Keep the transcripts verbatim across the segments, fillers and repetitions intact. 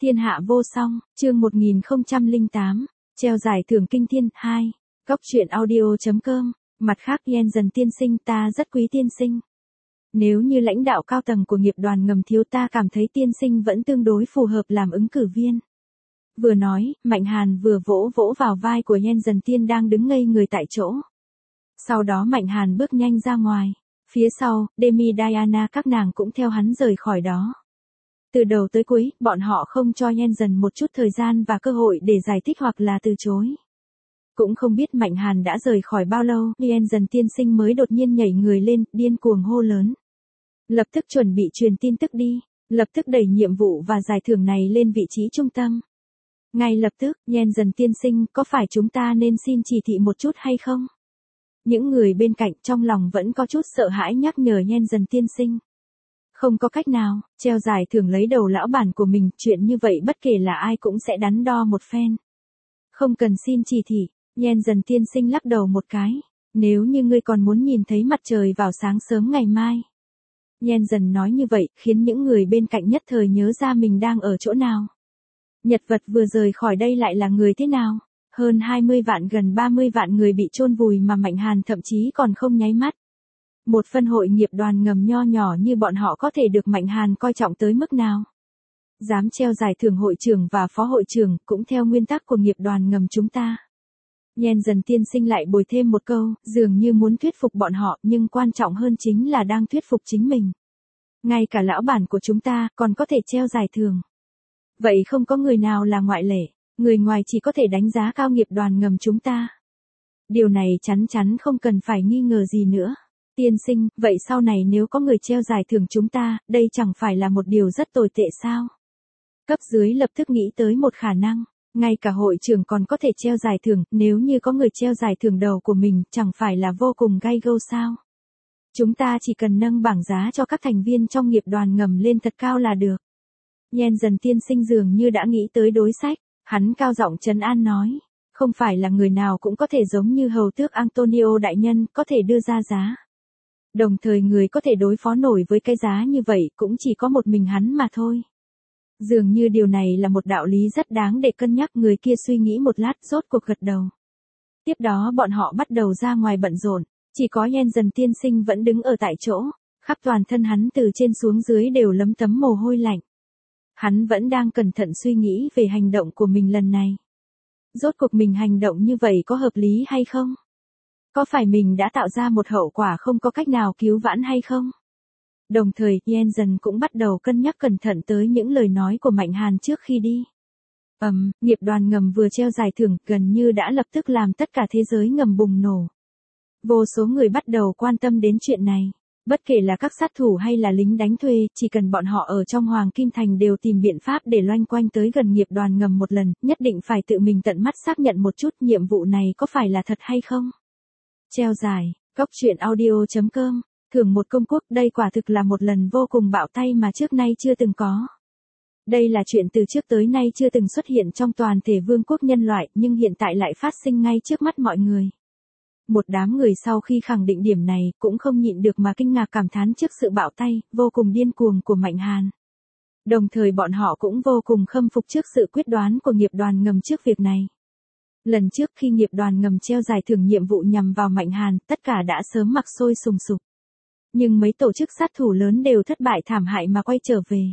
Thiên hạ vô song, chương một nghìn không trăm lẻ tám, treo giải thưởng kinh thiên, hai. Góc truyện audio.com, mặt khác Yen dần tiên sinh ta rất quý tiên sinh. Nếu như lãnh đạo cao tầng của nghiệp đoàn ngầm thiếu ta cảm thấy tiên sinh vẫn tương đối phù hợp làm ứng cử viên. Vừa nói, Mạnh Hàn vừa vỗ vỗ vào vai của Yen dần tiên đang đứng ngây người tại chỗ. Sau đó Mạnh Hàn bước nhanh ra ngoài. Phía sau, Demi Diana các nàng cũng theo hắn rời khỏi đó. Từ đầu tới cuối, bọn họ không cho Yen dần một chút thời gian và cơ hội để giải thích hoặc là từ chối. Cũng không biết Mạnh Hàn đã rời khỏi bao lâu, Yen dần tiên sinh mới đột nhiên nhảy người lên, điên cuồng hô lớn. Lập tức chuẩn bị truyền tin tức đi, lập tức đẩy nhiệm vụ và giải thưởng này lên vị trí trung tâm. Ngay lập tức, Yen dần tiên sinh, có phải chúng ta nên xin chỉ thị một chút hay không? Những người bên cạnh trong lòng vẫn có chút sợ hãi nhắc nhở Yen dần tiên sinh. Không có cách nào, treo giải thưởng lấy đầu lão bản của mình, chuyện như vậy bất kể là ai cũng sẽ đắn đo một phen. Không cần xin chỉ thị, Yen dần tiên sinh lắc đầu một cái. Nếu như ngươi còn muốn nhìn thấy mặt trời vào sáng sớm ngày mai. Yen dần nói như vậy, khiến những người bên cạnh nhất thời nhớ ra mình đang ở chỗ nào. Nhật vật vừa rời khỏi đây lại là người thế nào? Hơn hai mươi vạn gần ba mươi vạn người bị chôn vùi mà Mạnh Hàn thậm chí còn không nháy mắt. Một phân hội nghiệp đoàn ngầm nho nhỏ như bọn họ có thể được Mạnh Hàn coi trọng tới mức nào? Dám treo giải thưởng hội trưởng và phó hội trưởng cũng theo nguyên tắc của nghiệp đoàn ngầm chúng ta. Yen dần tiên sinh lại bồi thêm một câu, dường như muốn thuyết phục bọn họ nhưng quan trọng hơn chính là đang thuyết phục chính mình. Ngay cả lão bản của chúng ta còn có thể treo giải thưởng. Vậy không có người nào là ngoại lệ, người ngoài chỉ có thể đánh giá cao nghiệp đoàn ngầm chúng ta. Điều này chắn chắn không cần phải nghi ngờ gì nữa. Tiên sinh, vậy sau này nếu có người treo giải thưởng chúng ta, đây chẳng phải là một điều rất tồi tệ sao? Cấp dưới lập tức nghĩ tới một khả năng, ngay cả hội trưởng còn có thể treo giải thưởng, nếu như có người treo giải thưởng đầu của mình, chẳng phải là vô cùng gay go sao? Chúng ta chỉ cần nâng bảng giá cho các thành viên trong nghiệp đoàn ngầm lên thật cao là được. Yen dần tiên sinh dường như đã nghĩ tới đối sách, hắn cao giọng trấn an nói, không phải là người nào cũng có thể giống như hầu tước Antonio đại nhân, có thể đưa ra giá. Đồng thời người có thể đối phó nổi với cái giá như vậy cũng chỉ có một mình hắn mà thôi. Dường như điều này là một đạo lý rất đáng để cân nhắc, người kia suy nghĩ một lát rốt cuộc gật đầu. Tiếp đó bọn họ bắt đầu ra ngoài bận rộn, chỉ có Yen dần tiên sinh vẫn đứng ở tại chỗ, khắp toàn thân hắn từ trên xuống dưới đều lấm tấm mồ hôi lạnh. Hắn vẫn đang cẩn thận suy nghĩ về hành động của mình lần này. Rốt cuộc mình hành động như vậy có hợp lý hay không? Có phải mình đã tạo ra một hậu quả không có cách nào cứu vãn hay không? Đồng thời, Yen dần cũng bắt đầu cân nhắc cẩn thận tới những lời nói của Mạnh Hàn trước khi đi. Ầm, um, nghiệp đoàn ngầm vừa treo giải thưởng gần như đã lập tức làm tất cả thế giới ngầm bùng nổ. Vô số người bắt đầu quan tâm đến chuyện này. Bất kể là các sát thủ hay là lính đánh thuê, chỉ cần bọn họ ở trong Hoàng Kim Thành đều tìm biện pháp để loanh quanh tới gần nghiệp đoàn ngầm một lần, nhất định phải tự mình tận mắt xác nhận một chút nhiệm vụ này có phải là thật hay không. Treo giải, góc truyện audio.com, thưởng một công quốc, đây quả thực là một lần vô cùng bạo tay mà trước nay chưa từng có. Đây là chuyện từ trước tới nay chưa từng xuất hiện trong toàn thể vương quốc nhân loại, nhưng hiện tại lại phát sinh ngay trước mắt mọi người. Một đám người sau khi khẳng định điểm này cũng không nhịn được mà kinh ngạc cảm thán trước sự bạo tay, vô cùng điên cuồng của Mạnh Hàn. Đồng thời bọn họ cũng vô cùng khâm phục trước sự quyết đoán của nghiệp đoàn ngầm trước việc này. Lần trước khi nghiệp đoàn ngầm treo giải thưởng nhiệm vụ nhằm vào Mạnh Hàn, tất cả đã sớm mặc sôi sùng sục. Nhưng mấy tổ chức sát thủ lớn đều thất bại thảm hại mà quay trở về.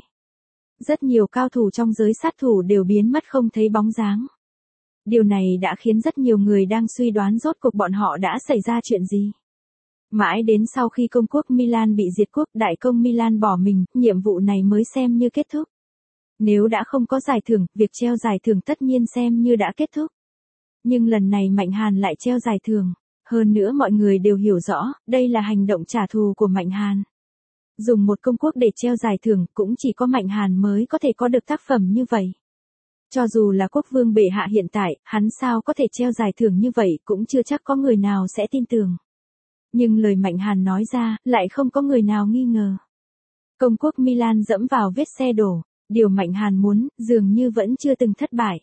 Rất nhiều cao thủ trong giới sát thủ đều biến mất không thấy bóng dáng. Điều này đã khiến rất nhiều người đang suy đoán rốt cuộc bọn họ đã xảy ra chuyện gì. Mãi đến sau khi công quốc Milan bị diệt quốc, đại công Milan bỏ mình, nhiệm vụ này mới xem như kết thúc. Nếu đã không có giải thưởng, việc treo giải thưởng tất nhiên xem như đã kết thúc. Nhưng lần này Mạnh Hàn lại treo giải thưởng. Hơn nữa mọi người đều hiểu rõ, đây là hành động trả thù của Mạnh Hàn. Dùng một công quốc để treo giải thưởng cũng chỉ có Mạnh Hàn mới có thể có được tác phẩm như vậy. Cho dù là quốc vương bệ hạ hiện tại, hắn sao có thể treo giải thưởng như vậy cũng chưa chắc có người nào sẽ tin tưởng. Nhưng lời Mạnh Hàn nói ra, lại không có người nào nghi ngờ. Công quốc Milan dẫm vào vết xe đổ, điều Mạnh Hàn muốn, dường như vẫn chưa từng thất bại.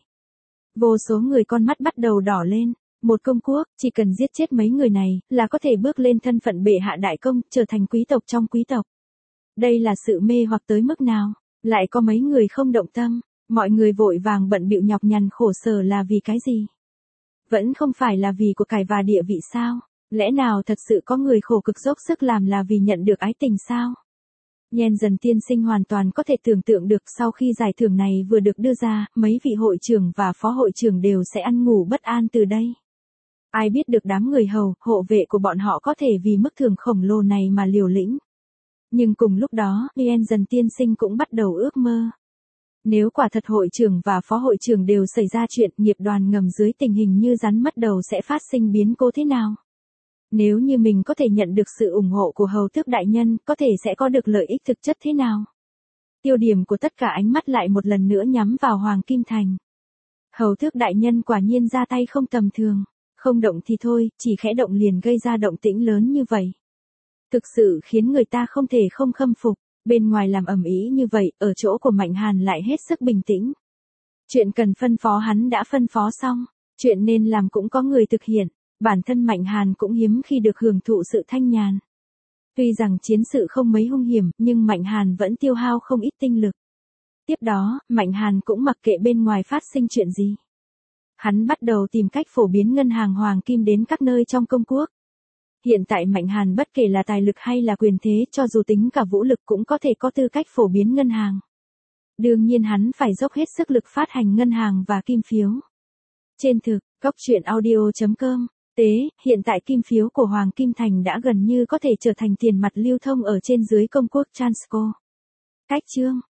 Vô số người con mắt bắt đầu đỏ lên. Một công quốc, chỉ cần giết chết mấy người này, là có thể bước lên thân phận bệ hạ đại công, trở thành quý tộc trong quý tộc. Đây là sự mê hoặc tới mức nào, lại có mấy người không động tâm. Mọi người vội vàng bận bịu nhọc nhằn khổ sở là vì cái gì? Vẫn không phải là vì của cải và địa vị sao? Lẽ nào thật sự có người khổ cực dốc sức làm là vì nhận được ái tình sao? Nhen dần tiên sinh hoàn toàn có thể tưởng tượng được sau khi giải thưởng này vừa được đưa ra, mấy vị hội trưởng và phó hội trưởng đều sẽ ăn ngủ bất an từ đây. Ai biết được đám người hầu, hộ vệ của bọn họ có thể vì mức thưởng khổng lồ này mà liều lĩnh. Nhưng cùng lúc đó, Nhen dần tiên sinh cũng bắt đầu ước mơ. Nếu quả thật hội trưởng và phó hội trưởng đều xảy ra chuyện nghiệp đoàn ngầm dưới tình hình như rắn mất đầu sẽ phát sinh biến cố thế nào? Nếu như mình có thể nhận được sự ủng hộ của hầu tước đại nhân, có thể sẽ có được lợi ích thực chất thế nào? Tiêu điểm của tất cả ánh mắt lại một lần nữa nhắm vào Hoàng Kim Thành. Hầu tước đại nhân quả nhiên ra tay không tầm thường, không động thì thôi, chỉ khẽ động liền gây ra động tĩnh lớn như vậy. Thực sự khiến người ta không thể không khâm phục, bên ngoài làm ầm ĩ như vậy, ở chỗ của Mạnh Hàn lại hết sức bình tĩnh. Chuyện cần phân phó hắn đã phân phó xong, chuyện nên làm cũng có người thực hiện. Bản thân Mạnh Hàn cũng hiếm khi được hưởng thụ sự thanh nhàn. Tuy rằng chiến sự không mấy hung hiểm, nhưng Mạnh Hàn vẫn tiêu hao không ít tinh lực. Tiếp đó, Mạnh Hàn cũng mặc kệ bên ngoài phát sinh chuyện gì. Hắn bắt đầu tìm cách phổ biến ngân hàng hoàng kim đến các nơi trong công quốc. Hiện tại Mạnh Hàn bất kể là tài lực hay là quyền thế, cho dù tính cả vũ lực cũng có thể có tư cách phổ biến ngân hàng. Đương nhiên hắn phải dốc hết sức lực phát hành ngân hàng và kim phiếu. Trên thực, Cóc Truyện Audio chấm com Tế, hiện tại kim phiếu của Hoàng Kim Thành đã gần như có thể trở thành tiền mặt lưu thông ở trên dưới công quốc Transco. Cách chương